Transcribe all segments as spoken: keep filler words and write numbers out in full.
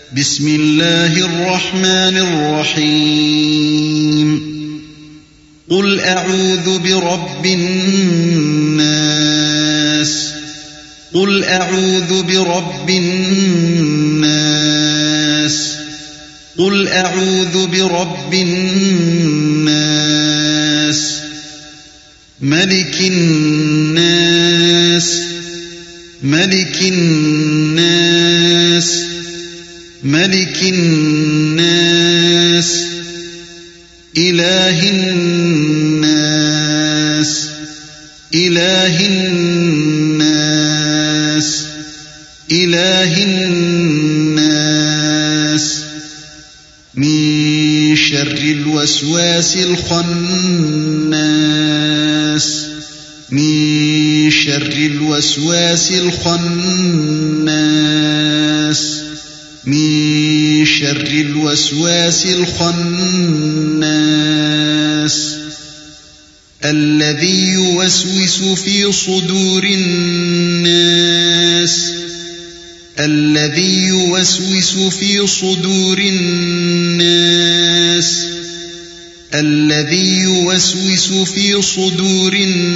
بسم الله الرحمن الرحيم قل أعوذ برب الناس قل أعوذ برب الناس قل أعوذ برب الناس ملك الناس ملك الناس ملك الناس إله الناس إله الناس إله الناس من شر الوسواس الخناس من شر الوسواس الخناس من شر الوسواس الخناس الذي يوسوس في صدور الناس الذي يوسوس في صدور الناس الذي يوسوس في صدور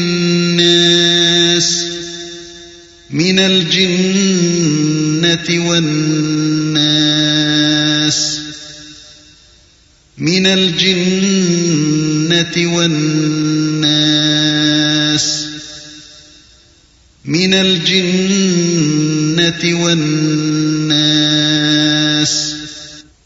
الناس من الجنة والناس من الجنة والناس من الجنة والناس